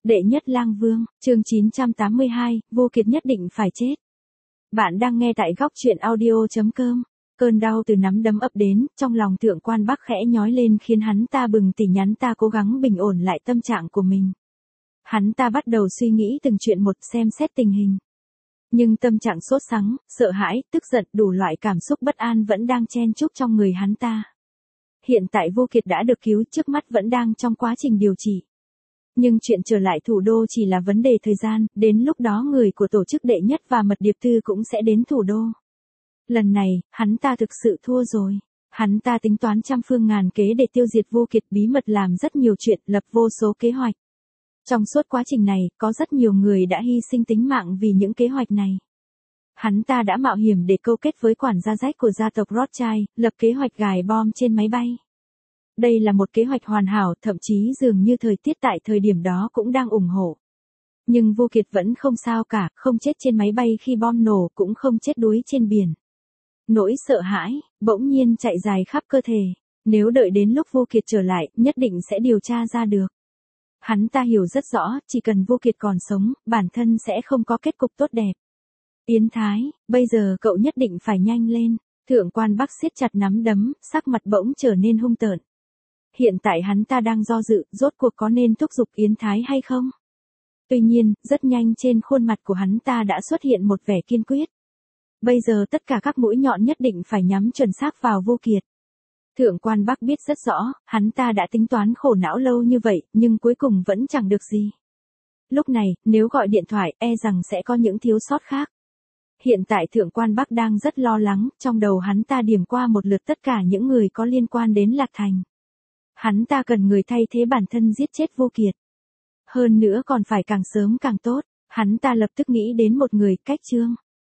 Đệ nhất lang vương, chương 982, Vô Kiệt nhất định phải chết. Bạn đang nghe tại góc truyện audio.com. Cơn đau từ nắm đấm ập đến, trong lòng Thượng Quan Bắc khẽ nhói lên khiến hắn ta bừng tỉnh nhắn ta cố gắng bình ổn lại tâm trạng của mình. Hắn ta bắt đầu suy nghĩ từng chuyện một, xem xét tình hình. Nhưng tâm trạng sốt sắng, sợ hãi, tức giận, đủ loại cảm xúc bất an vẫn đang chen chúc trong người hắn ta. Hiện tại Vô Kiệt đã được cứu, trước mắt vẫn đang trong quá trình điều trị. Nhưng chuyện trở lại thủ đô chỉ là vấn đề thời gian, đến lúc đó người của tổ chức đệ nhất và mật điệp thư cũng sẽ đến thủ đô. Lần này, hắn ta thực sự thua rồi. Hắn ta tính toán trăm phương ngàn kế để tiêu diệt Vô Kiệt, bí mật làm rất nhiều chuyện, lập vô số kế hoạch. Trong suốt quá trình này, có rất nhiều người đã hy sinh tính mạng vì những kế hoạch này. Hắn ta đã mạo hiểm để câu kết với quản gia Jack của gia tộc Rothschild, lập kế hoạch gài bom trên máy bay. Đây là một kế hoạch hoàn hảo, thậm chí dường như thời tiết tại thời điểm đó cũng đang ủng hộ. Nhưng Vô Kiệt vẫn không sao cả, không chết trên máy bay khi bom nổ, cũng không chết đuối trên biển. Nỗi sợ hãi, bỗng nhiên chạy dài khắp cơ thể. Nếu đợi đến lúc Vô Kiệt trở lại, nhất định sẽ điều tra ra được. Hắn ta hiểu rất rõ, chỉ cần Vô Kiệt còn sống, bản thân sẽ không có kết cục tốt đẹp. Yến Thái, bây giờ cậu nhất định phải nhanh lên. Thượng Quan Bắc siết chặt nắm đấm, sắc mặt bỗng trở nên hung tợn. Hiện tại hắn ta đang do dự, rốt cuộc có nên thúc giục Yến Thái hay không? Tuy nhiên, rất nhanh trên khuôn mặt của hắn ta đã xuất hiện một vẻ kiên quyết. Bây giờ tất cả các mũi nhọn nhất định phải nhắm chuẩn xác vào Vô Kiệt. Thượng Quan Bắc biết rất rõ, hắn ta đã tính toán khổ não lâu như vậy, nhưng cuối cùng vẫn chẳng được gì. Lúc này, nếu gọi điện thoại, e rằng sẽ có những thiếu sót khác. Hiện tại Thượng Quan Bắc đang rất lo lắng, trong đầu hắn ta điểm qua một lượt tất cả những người có liên quan đến Lạc Thành. Hắn ta cần người thay thế bản thân giết chết Vô Kiệt. Hơn nữa còn phải càng sớm càng tốt, hắn ta lập tức nghĩ đến một người, Cách Trương.